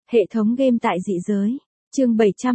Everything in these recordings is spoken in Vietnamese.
Hệ thống game tại dị giới. Chương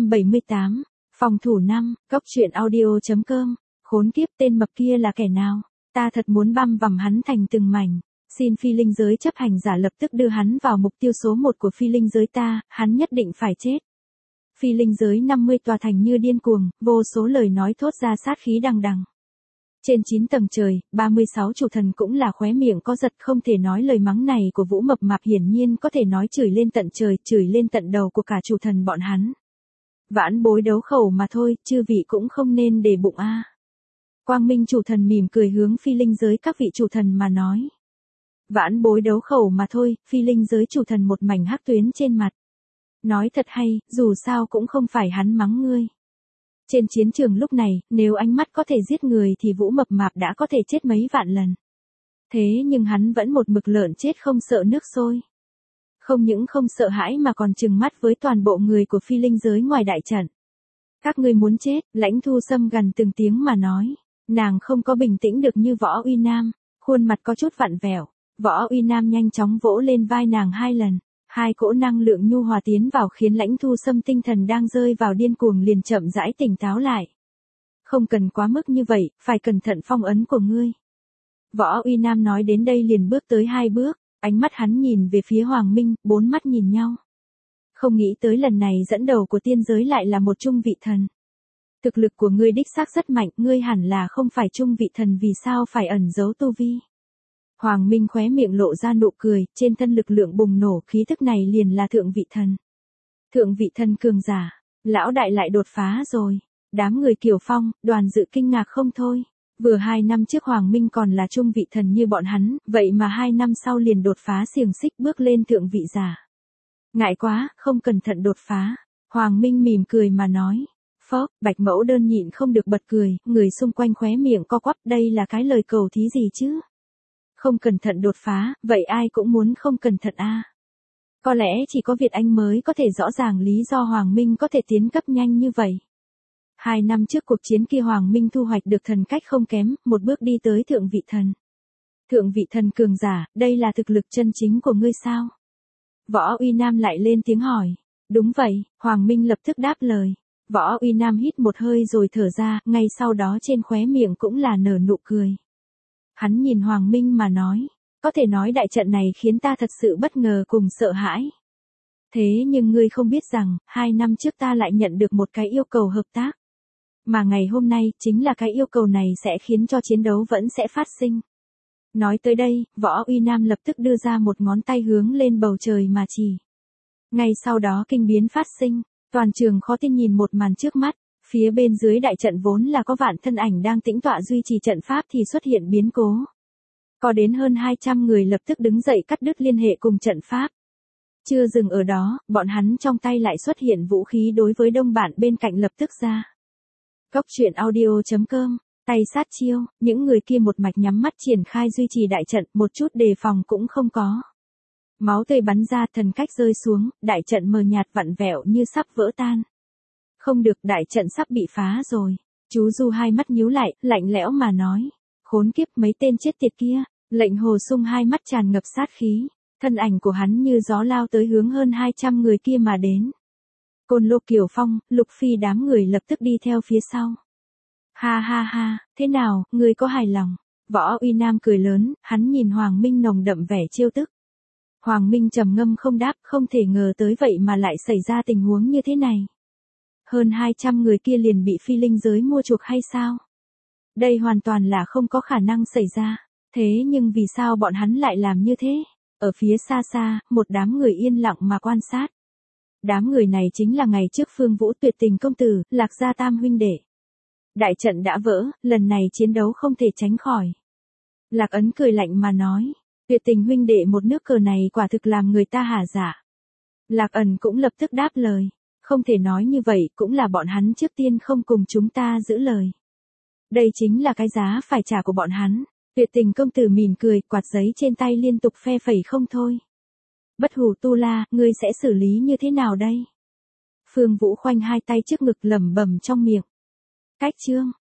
778. Phòng thủ 5, Cốc truyện audio.com. Khốn kiếp, tên mập kia là kẻ nào? Ta thật muốn băm vằm hắn thành từng mảnh. Xin phi linh giới chấp hành giả lập tức đưa hắn vào mục tiêu số 1 của phi linh giới ta, hắn nhất định phải chết. Phi linh giới 50 tòa thành như điên cuồng, vô số lời nói thốt ra sát khí đằng đằng. Trên 9 tầng trời, 36 chủ thần cũng là khóe miệng co giật, không thể nói lời mắng này của Vũ Mập Mạp hiển nhiên có thể nói chửi lên tận trời, chửi lên tận đầu của cả chủ thần bọn hắn. Vãn bối đấu khẩu mà thôi, chư vị cũng không nên để bụng a. Quang Minh chủ thần mỉm cười hướng phi linh giới các vị chủ thần mà nói. Vãn bối đấu khẩu mà thôi, phi linh giới chủ thần một mảnh hắc tuyến trên mặt. Nói thật hay, dù sao cũng không phải hắn mắng ngươi. Trên chiến trường lúc này, nếu ánh mắt có thể giết người thì Vũ Mập Mạp đã có thể chết mấy vạn lần. Thế nhưng hắn vẫn một mực lợn chết không sợ nước sôi. Không những không sợ hãi mà còn trừng mắt với toàn bộ người của phi linh giới ngoài đại trận. Các ngươi muốn chết, Lãnh Thu Sâm gần từng tiếng mà nói. Nàng không có bình tĩnh được như Võ Uy Nam, khuôn mặt có chút vặn vẹo. Võ Uy Nam nhanh chóng vỗ lên vai nàng 2 lần. 2 cỗ năng lượng nhu hòa tiến vào khiến Lãnh Thu Sâm tinh thần đang rơi vào điên cuồng liền chậm rãi tỉnh táo lại. Không cần quá mức như vậy, phải cẩn thận phong ấn của ngươi. Võ Uy Nam nói đến đây liền bước tới 2 bước, ánh mắt hắn nhìn về phía Hoàng Minh, 4 mắt nhìn nhau. Không nghĩ tới lần này dẫn đầu của tiên giới lại là một trung vị thần. Thực lực của ngươi đích xác rất mạnh, ngươi hẳn là không phải trung vị thần, vì sao phải ẩn giấu tu vi. Hoàng Minh khóe miệng lộ ra nụ cười, trên thân lực lượng bùng nổ, khí thức này liền là thượng vị thần. Thượng vị thần cường giả, lão đại lại đột phá rồi. Đám người Kiều Phong, Đoàn Dự kinh ngạc không thôi. Vừa 2 năm trước Hoàng Minh còn là trung vị thần như bọn hắn, vậy mà 2 năm sau liền đột phá xiềng xích bước lên thượng vị giả. Ngại quá, không cẩn thận đột phá. Hoàng Minh mỉm cười mà nói. Phốc, Bạch Mẫu Đơn nhịn không được bật cười, người xung quanh khóe miệng co quắp, đây là cái lời cầu thí gì chứ? Không cẩn thận đột phá, vậy ai cũng muốn không cẩn thận a. Có lẽ chỉ có Việt Anh mới có thể rõ ràng lý do Hoàng Minh có thể tiến cấp nhanh như vậy. 2 năm trước cuộc chiến kia Hoàng Minh thu hoạch được thần cách không kém, một bước đi tới thượng vị thần. Thượng vị thần cường giả, đây là thực lực chân chính của ngươi sao? Võ Uy Nam lại lên tiếng hỏi. Đúng vậy, Hoàng Minh lập tức đáp lời. Võ Uy Nam hít một hơi rồi thở ra, ngay sau đó trên khóe miệng cũng là nở nụ cười. Hắn nhìn Hoàng Minh mà nói, có thể nói đại trận này khiến ta thật sự bất ngờ cùng sợ hãi. Thế nhưng ngươi không biết rằng, 2 năm trước ta lại nhận được một cái yêu cầu hợp tác. Mà ngày hôm nay, chính là cái yêu cầu này sẽ khiến cho chiến đấu vẫn sẽ phát sinh. Nói tới đây, Võ Uy Nam lập tức đưa ra một ngón tay hướng lên bầu trời mà chỉ. Ngay sau đó kinh biến phát sinh, toàn trường khó tin nhìn một màn trước mắt. Phía bên dưới đại trận vốn là có vạn thân ảnh đang tĩnh tọa duy trì trận pháp thì xuất hiện biến cố. Có đến hơn 200 người lập tức đứng dậy cắt đứt liên hệ cùng trận pháp. Chưa dừng ở đó, bọn hắn trong tay lại xuất hiện vũ khí đối với đông bạn bên cạnh lập tức ra. Cốc truyện audio.com, tay sát chiêu, những người kia một mạch nhắm mắt triển khai duy trì đại trận, một chút đề phòng cũng không có. Máu tươi bắn ra, thần cách rơi xuống, đại trận mờ nhạt vặn vẹo như sắp vỡ tan. Không được, đại trận sắp bị phá rồi. Chú Du hai mắt nhíu lại, lạnh lẽo mà nói. Khốn kiếp, mấy tên chết tiệt kia. Lệnh Hồ Sung hai mắt tràn ngập sát khí. Thân ảnh của hắn như gió lao tới hướng hơn 200 người kia mà đến. Côn Lô, Kiều Phong, Lục Phi đám người lập tức đi theo phía sau. Ha ha ha, thế nào, ngươi có hài lòng? Võ Uy Nam cười lớn, hắn nhìn Hoàng Minh nồng đậm vẻ trêu tức. Hoàng Minh trầm ngâm không đáp, không thể ngờ tới vậy mà lại xảy ra tình huống như thế này. Hơn 200 người kia liền bị phi linh giới mua chuộc hay sao? Đây hoàn toàn là không có khả năng xảy ra. Thế nhưng vì sao bọn hắn lại làm như thế? Ở phía xa xa, một đám người yên lặng mà quan sát. Đám người này chính là ngày trước Phương Vũ Tuyệt Tình công tử, Lạc Gia Tam huynh đệ. Đại trận đã vỡ, lần này chiến đấu không thể tránh khỏi. Lạc Ấn cười lạnh mà nói, Tuyệt Tình huynh đệ một nước cờ này quả thực làm người ta hả dạ. Lạc Ẩn cũng lập tức đáp lời. Không thể nói như vậy, cũng là bọn hắn trước tiên không cùng chúng ta giữ lời. Đây chính là cái giá phải trả của bọn hắn. Tuyệt Tình công tử mỉm cười, quạt giấy trên tay liên tục phe phẩy không thôi. Bất Hủ Tu La, ngươi sẽ xử lý như thế nào đây? Phương Vũ khoanh hai tay trước ngực lẩm bẩm trong miệng. Cách chương.